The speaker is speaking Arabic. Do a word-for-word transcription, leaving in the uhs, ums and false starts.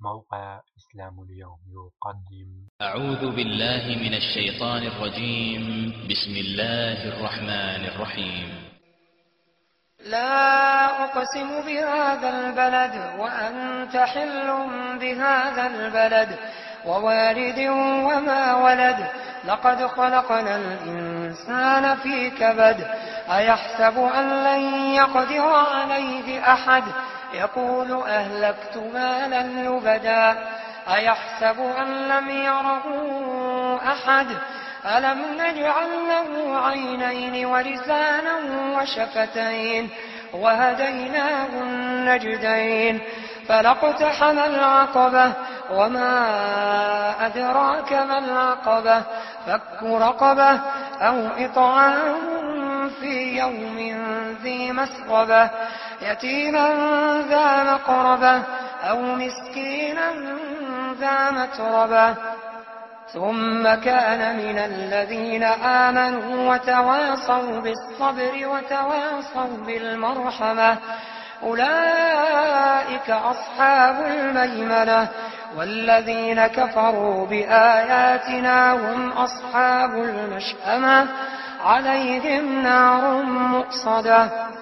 موقع إسلام اليوم يقدم. أعوذ بالله من الشيطان الرجيم. بسم الله الرحمن الرحيم. لا أقسم بهذا البلد وأنت حل بهذا البلد ووالد وما ولد لقد خلقنا الإنسان في كبد أيحسب أن لن يقدر عليه أحد يقول أهلكت مالا لبدا أيحسب أن لم يره أحد ألم نجعل له عينين ولسانا وشفتين وهديناه النجدين فلاقتحم العقبة وما أدراك ما العقبة فك رقبة أو إطعام في يوم ذي مسغبة يتيما ذا مقربة أو مسكينا ذا متربة ثم كان من الذين آمنوا وتواصوا بالصبر وتواصوا بالمرحمة أولئك أصحاب الميمنة والذين كفروا بآياتنا هم أصحاب المشأمة عليهم نار مؤصدة.